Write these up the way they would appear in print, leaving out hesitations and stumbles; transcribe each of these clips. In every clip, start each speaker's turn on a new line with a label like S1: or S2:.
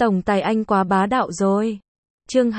S1: Tổng tài anh quá bá đạo rồi. Chương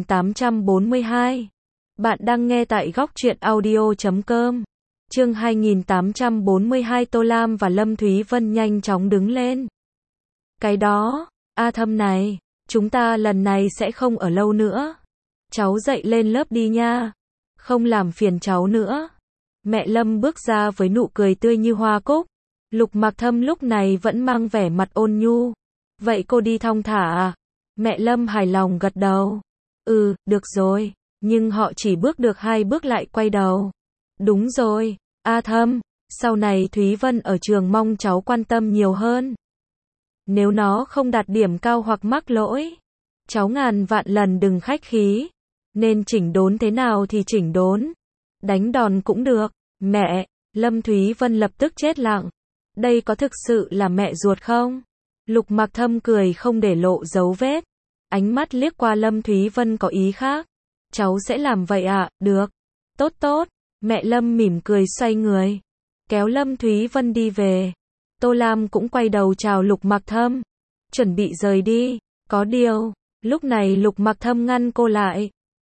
S1: 2842. Bạn đang nghe tại góc truyện audio.com. Chương 2842. Tô Lam và Lâm Thúy Vân nhanh chóng đứng lên. Cái đó, A Thâm này, chúng ta lần này sẽ không ở lâu nữa. Cháu dậy lên lớp đi nha. Không làm phiền cháu nữa. Mẹ Lâm bước ra với nụ cười tươi như hoa cúc. Lục Mặc Thâm lúc này vẫn mang vẻ mặt ôn nhu. Vậy cô đi thong thả à? Mẹ Lâm hài lòng gật đầu. Ừ, được rồi. Nhưng họ chỉ bước được 2 bước lại quay đầu. Đúng rồi, A Thâm, sau này Thúy Vân ở trường mong cháu quan tâm nhiều hơn. Nếu nó không đạt điểm cao hoặc mắc lỗi, cháu ngàn vạn lần đừng khách khí. Nên chỉnh đốn thế nào thì chỉnh đốn. Đánh đòn cũng được. Mẹ, Lâm Thúy Vân lập tức chết lặng. Đây có thực sự là mẹ ruột không? Lục Mặc Thâm cười không để lộ dấu vết. Ánh mắt liếc qua Lâm Thúy Vân có ý khác. Cháu sẽ làm vậy ạ, được. Tốt tốt. Mẹ Lâm mỉm cười xoay người. Kéo Lâm Thúy Vân đi về. Tô Lam cũng quay đầu chào Lục Mặc Thâm. Chuẩn bị rời đi. Có điều, lúc này Lục Mặc Thâm ngăn cô lại.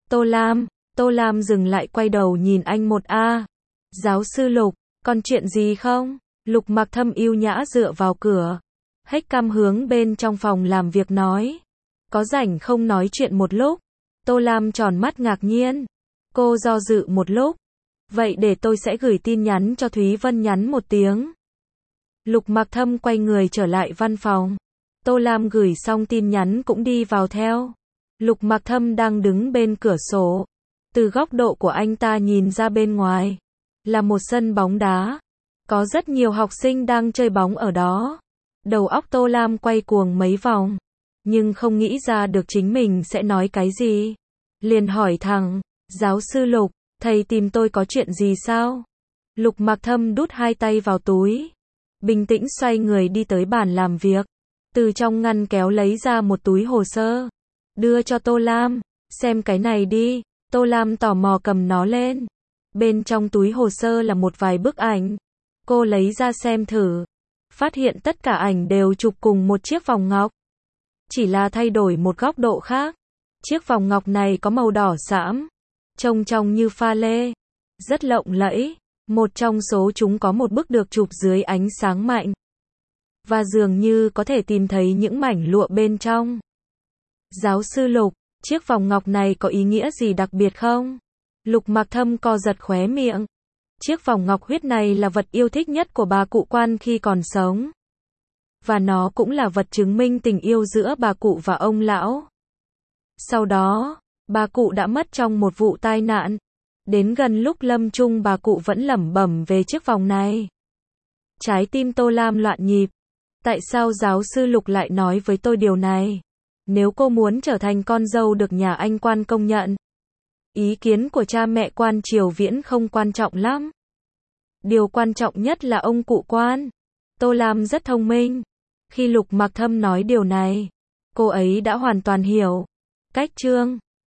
S1: Tô Lam dừng lại quay đầu nhìn anh một a. Giáo sư Lục, còn chuyện gì không? Lục Mặc Thâm yêu nhã dựa vào cửa. Hếch cam hướng bên trong phòng làm việc nói. Có rảnh không nói chuyện một lúc? Tô Lam tròn mắt ngạc nhiên. Cô do dự một lúc. Vậy để tôi sẽ gửi tin nhắn cho Thúy Vân nhắn một tiếng. Lục Mặc Thâm quay người trở lại văn phòng. Tô Lam gửi xong tin nhắn cũng đi vào theo. Lục Mặc Thâm đang đứng bên cửa sổ. Từ góc độ của anh ta nhìn ra bên ngoài là một sân bóng đá. Có rất nhiều học sinh đang chơi bóng ở đó. Đầu óc Tô Lam quay cuồng mấy vòng. Nhưng không nghĩ ra được chính mình sẽ nói cái gì. Liền hỏi thẳng, giáo sư Lục, thầy tìm tôi có chuyện gì sao? Lục Mặc Thâm đút 2 tay vào túi. Bình tĩnh xoay người đi tới bàn làm việc. Từ trong ngăn kéo lấy ra một túi hồ sơ. Đưa cho Tô Lam, xem cái này đi. Tô Lam tò mò cầm nó lên. Bên trong túi hồ sơ là một vài bức ảnh. Cô lấy ra xem thử. Phát hiện tất cả ảnh đều chụp cùng một chiếc vòng ngọc. Chỉ là thay đổi một góc độ khác. Chiếc vòng ngọc này có màu đỏ sẫm, trông trông như pha lê, rất lộng lẫy. Một trong số chúng có một bức được chụp dưới ánh sáng mạnh. Và dường như có thể tìm thấy những mảnh lụa bên trong. Giáo sư Lục, chiếc vòng ngọc này có ý nghĩa gì đặc biệt không? Lục Mặc Thâm co giật khóe miệng. Chiếc vòng ngọc huyết này là vật yêu thích nhất của bà cụ Quan khi còn sống. Và nó cũng là vật chứng minh tình yêu giữa bà cụ và ông lão. Sau đó, bà cụ đã mất trong một vụ tai nạn. Đến gần lúc lâm chung bà cụ vẫn lẩm bẩm về chiếc vòng này. Trái tim Tô Lam loạn nhịp. Tại sao giáo sư Lục lại nói với tôi điều này? Nếu cô muốn trở thành con dâu được nhà anh Quan công nhận, ý kiến của cha mẹ Quan Triều Viễn không quan trọng lắm. Điều quan trọng nhất là ông cụ Quan. Tô Lam rất thông minh. Khi Lục Mặc Thâm nói điều này, cô ấy đã hoàn toàn hiểu. Cách chương